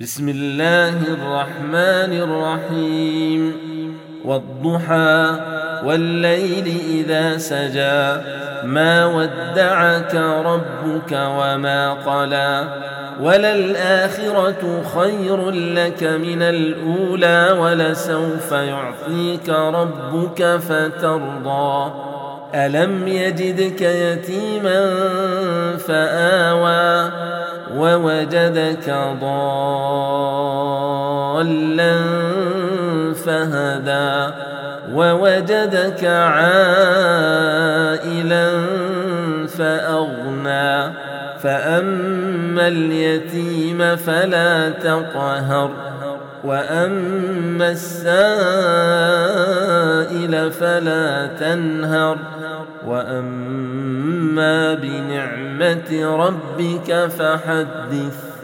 بسم الله الرحمن الرحيم والضحى والليل إذا سجى ما ودعك ربك وما قلى وللآخرة خير لك من الأولى ولسوف يعطيك ربك فترضى ألم يجدك يتيما فآوى ووجدك ضالا فهدى ووجدك عائلا فأغنى فأما اليتيم فلا تقهر وأما السائل فلا تنهر وأما بنعمة ربك فحدث.